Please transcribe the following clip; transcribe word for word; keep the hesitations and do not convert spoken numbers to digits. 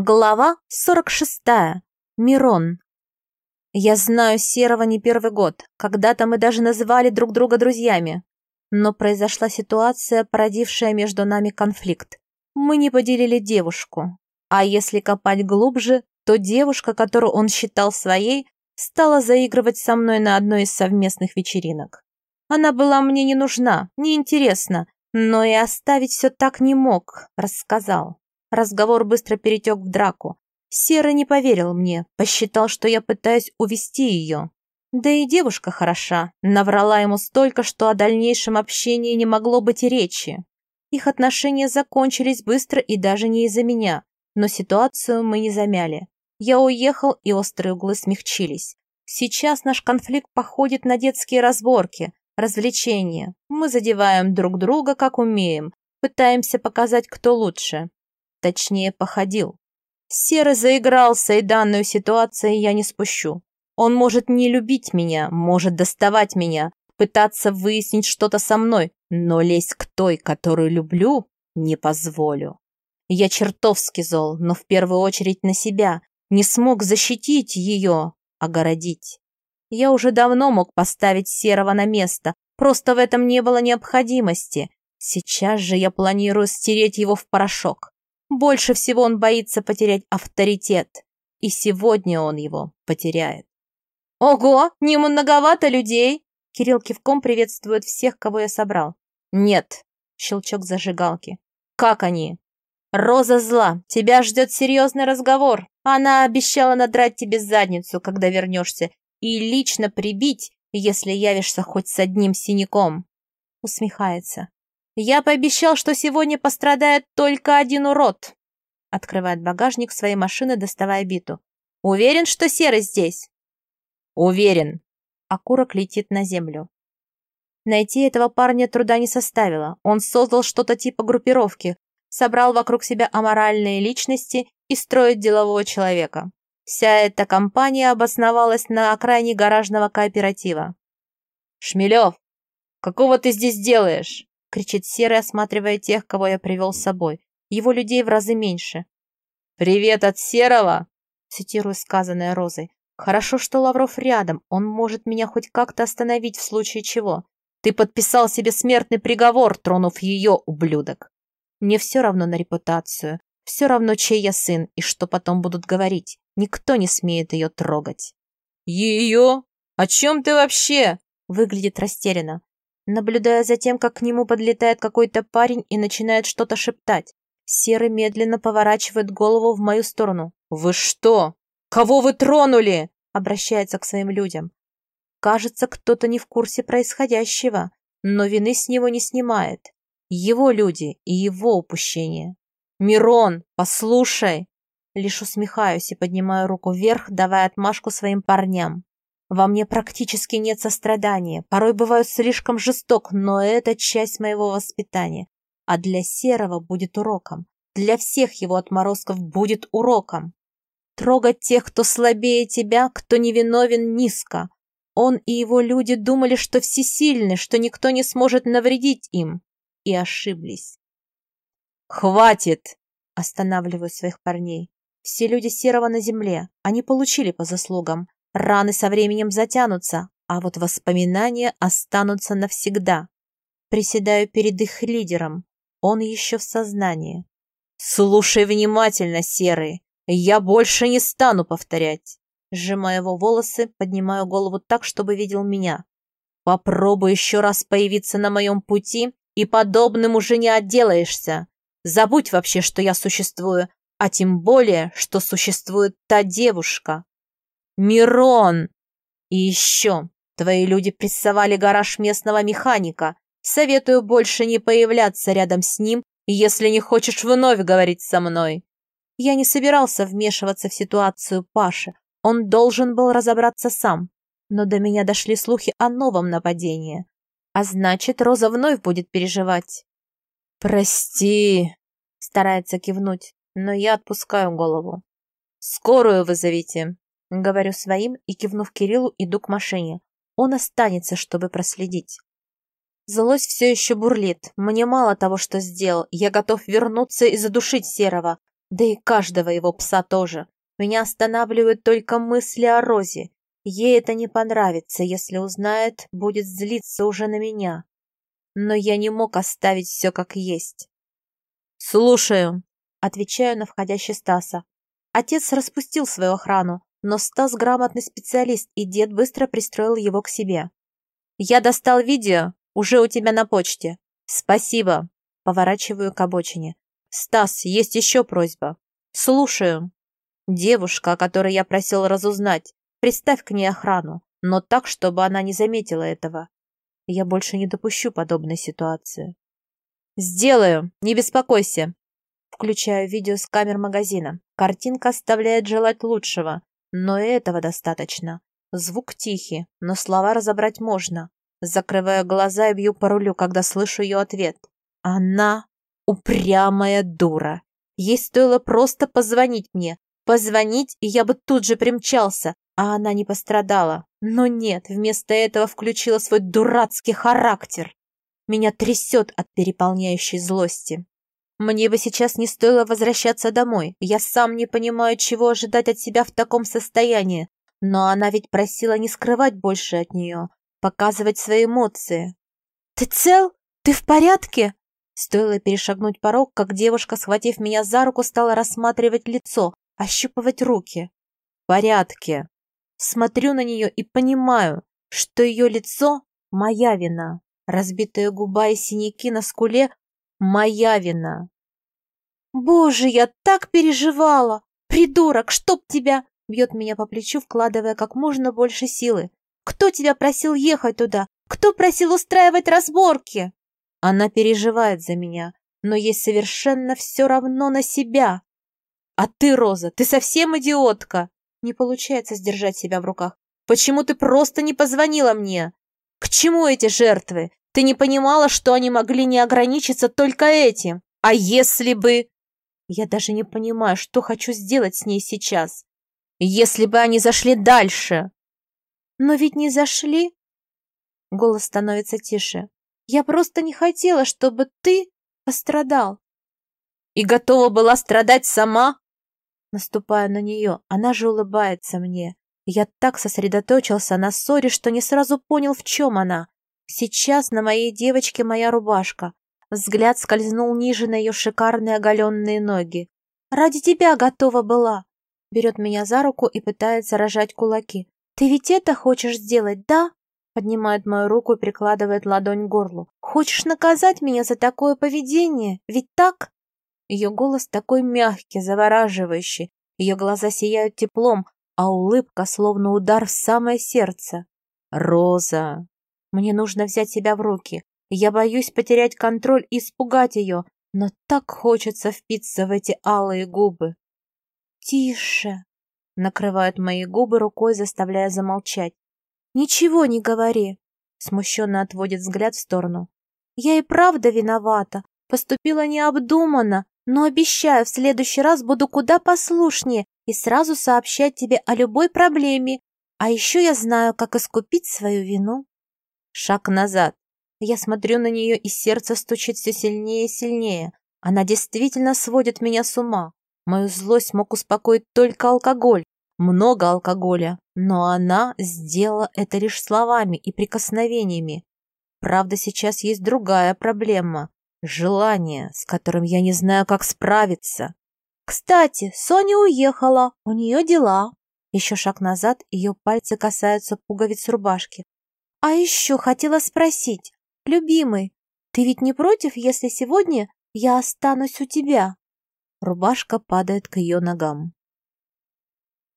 Глава сорок шестая. Мирон. Я знаю Серого не первый год. Когда-то мы даже называли друг друга друзьями. Но произошла ситуация, породившая между нами конфликт. Мы не поделили девушку. А если копать глубже, то девушка, которую он считал своей, стала заигрывать со мной на одной из совместных вечеринок. Она была мне не нужна, не интересна, но и оставить все так не мог, рассказал. Разговор быстро перетек в драку. Серый не поверил мне, посчитал, что я пытаюсь увести ее. Да и девушка хороша, наврала ему столько, что о дальнейшем общении не могло быть и речи. Их отношения закончились быстро и даже не из-за меня, но ситуацию мы не замяли. Я уехал, и острые углы смягчились. Сейчас наш конфликт походит на детские разборки, развлечения. Мы задеваем друг друга, как умеем, пытаемся показать, кто лучше. Точнее, походил. Серый заигрался, и данную ситуацию я не спущу. Он может не любить меня, может доставать меня, пытаться выяснить что-то со мной, но лезть к той, которую люблю, не позволю. Я чертовски зол, но в первую очередь на себя. Не смог защитить ее, огородить. Я уже давно мог поставить Серого на место, просто в этом не было необходимости. Сейчас же я планирую стереть его в порошок. Больше всего он боится потерять авторитет, и сегодня он его потеряет. «Ого, не многовато людей!» Кирилл кивком приветствует всех, кого я собрал. «Нет», — щелчок зажигалки. «Как они?» «Роза зла, тебя ждет серьезный разговор. Она обещала надрать тебе задницу, когда вернешься, и лично прибить, если явишься хоть с одним синяком». Усмехается. «Я пообещал, что сегодня пострадает только один урод». Открывает багажник своей машины, доставая биту. «Уверен, что Серый здесь?» «Уверен». Окурок летит на землю. Найти этого парня труда не составило. Он создал что-то типа группировки, собрал вокруг себя аморальные личности и строит делового человека. Вся эта компания обосновалась на окраине гаражного кооператива. «Шмелев, какого ты здесь делаешь?» — кричит Серый, осматривая тех, кого я привел с собой. Его людей в разы меньше. «Привет от Серого!» — цитирую сказанное Розой. «Хорошо, что Лавров рядом, он может меня хоть как-то остановить в случае чего. Ты подписал себе смертный приговор, тронув ее, ублюдок. Мне все равно на репутацию, все равно, чей я сын и что потом будут говорить. Никто не смеет ее трогать». «Ее? О чем ты вообще?» — выглядит растерянно. Наблюдая за тем, как к нему подлетает какой-то парень и начинает что-то шептать, Серый медленно поворачивает голову в мою сторону. «Вы что? Кого вы тронули?» — обращается к своим людям. Кажется, кто-то не в курсе происходящего, но вины с него не снимает. Его люди и его упущение. «Мирон, послушай!» Лишь усмехаюсь и поднимаю руку вверх, давая отмашку своим парням. Во мне практически нет сострадания, порой бываю слишком жесток, но это часть моего воспитания. А для Серого будет уроком, для всех его отморозков будет уроком. Трогать тех, кто слабее тебя, кто невиновен, низко. Он и его люди думали, что всесильны, что никто не сможет навредить им. И ошиблись. «Хватит!» — останавливаю своих парней. Все люди Серого на земле, они получили по заслугам. Раны со временем затянутся, а вот воспоминания останутся навсегда. Приседаю перед их лидером. Он еще в сознании. «Слушай внимательно, Серый. Я больше не стану повторять». Сжимаю его волосы, поднимаю голову так, чтобы видел меня. «Попробуй еще раз появиться на моем пути, и подобным уже не отделаешься. Забудь вообще, что я существую, а тем более, что существует та девушка. Мирон! И еще, твои люди прессовали гараж местного механика. Советую больше не появляться рядом с ним, если не хочешь вновь говорить со мной». Я не собирался вмешиваться в ситуацию Паши. Он должен был разобраться сам. Но до меня дошли слухи о новом нападении. А значит, Роза вновь будет переживать. «Прости», — старается кивнуть, но я отпускаю голову. «Скорую вызовите», — говорю своим и, кивнув Кириллу, иду к машине. Он останется, чтобы проследить. Злость все еще бурлит. Мне мало того, что сделал. Я готов вернуться и задушить Серого. Да и каждого его пса тоже. Меня останавливают только мысли о Розе. Ей это не понравится, если узнает, будет злиться уже на меня. Но я не мог оставить все как есть. «Слушаю», — отвечаю на входящий Стаса. Отец распустил свою охрану, но Стас грамотный специалист, и дед быстро пристроил его к себе. «Я достал видео, уже у тебя на почте. Спасибо», — поворачиваю к обочине. «Стас, есть еще просьба». «Слушаю». «Девушка, о которой я просил разузнать, приставь к ней охрану, но так, чтобы она не заметила этого. Я больше не допущу подобной ситуации». «Сделаю, не беспокойся». Включаю видео с камер магазина. Картинка оставляет желать лучшего, но и этого достаточно. Звук тихий, но слова разобрать можно. Закрываю глаза и бью по рулю, когда слышу ее ответ. Она упрямая дура. Ей стоило просто позвонить мне. Позвонить, и я бы тут же примчался, а она не пострадала. Но нет, вместо этого включила свой дурацкий характер. Меня трясет от переполняющей злости. Мне бы сейчас не стоило возвращаться домой. Я сам не понимаю, чего ожидать от себя в таком состоянии. Но она ведь просила не скрывать больше от нее, показывать свои эмоции. «Ты цел? Ты в порядке?» Стоило перешагнуть порог, как девушка, схватив меня за руку, стала рассматривать лицо, ощупывать руки. «В порядке». Смотрю на нее и понимаю, что ее лицо – моя вина. Разбитая губа и синяки на скуле – моя вина. «Боже, я так переживала! Придурок, чтоб тебя!» Бьет меня по плечу, вкладывая как можно больше силы. «Кто тебя просил ехать туда? Кто просил устраивать разборки?» Она переживает за меня, но ей совершенно все равно на себя. «А ты, Роза, ты совсем идиотка!» Не получается сдержать себя в руках. «Почему ты просто не позвонила мне? К чему эти жертвы? Ты не понимала, что они могли не ограничиться только этим? А если бы...» Я даже не понимаю, что хочу сделать с ней сейчас. Если бы они зашли дальше. Но ведь не зашли. Голос становится тише. Я просто не хотела, чтобы ты пострадал. И готова была страдать сама? Наступая на нее, она же улыбается мне. Я так сосредоточился на ссоре, что не сразу понял, в чем она. Сейчас на моей девочке моя рубашка. Взгляд скользнул ниже на ее шикарные оголенные ноги. «Ради тебя готова была!» Берет меня за руку и пытается рожать кулаки. «Ты ведь это хочешь сделать, да?» Поднимает мою руку и прикладывает ладонь к горлу. «Хочешь наказать меня за такое поведение? Ведь так?» Ее голос такой мягкий, завораживающий. Ее глаза сияют теплом, а улыбка словно удар в самое сердце. «Роза!» Мне нужно взять себя в руки. Я боюсь потерять контроль и испугать ее, но так хочется впиться в эти алые губы. «Тише!» — накрывают мои губы рукой, заставляя замолчать. «Ничего не говори!» — смущенно отводит взгляд в сторону. «Я и правда виновата, поступила необдуманно, но обещаю, в следующий раз буду куда послушнее и сразу сообщать тебе о любой проблеме. А еще я знаю, как искупить свою вину». Шаг назад. Я смотрю на нее, и сердце стучит все сильнее и сильнее. Она действительно сводит меня с ума. Мою злость мог успокоить только алкоголь. Много алкоголя. Но она сделала это лишь словами и прикосновениями. Правда, сейчас есть другая проблема. Желание, с которым я не знаю, как справиться. «Кстати, Соня уехала. У нее дела». Еще шаг назад, ее пальцы касаются пуговиц рубашки. «А еще хотела спросить. Любимый, ты ведь не против, если сегодня я останусь у тебя?» Рубашка падает к ее ногам.